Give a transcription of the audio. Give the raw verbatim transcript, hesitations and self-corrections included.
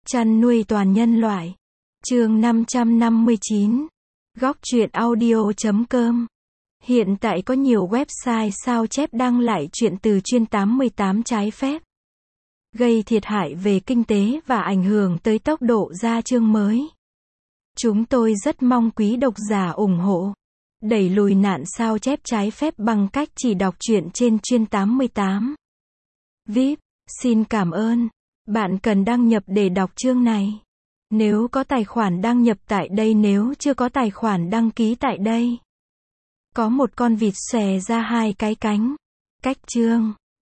Chăn nuôi toàn nhân loại. Chương năm trăm năm mươi chín. Góc truyện audio chấm com. Hiện tại có nhiều website sao chép đăng lại truyện từ chuyên tám mươi tám trái phép, gây thiệt hại về kinh tế và ảnh hưởng tới tốc độ ra chương mới. Chúng tôi rất mong quý độc giả ủng hộ, đẩy lùi nạn sao chép trái phép bằng cách chỉ đọc truyện trên chuyên tám mươi tám. vê i pê, xin cảm ơn. Bạn cần đăng nhập để đọc chương này. Nếu có tài khoản đăng nhập tại đây, nếu chưa có tài khoản đăng ký tại đây. Có một con vịt xòe ra hai cái cánh. Cách chương.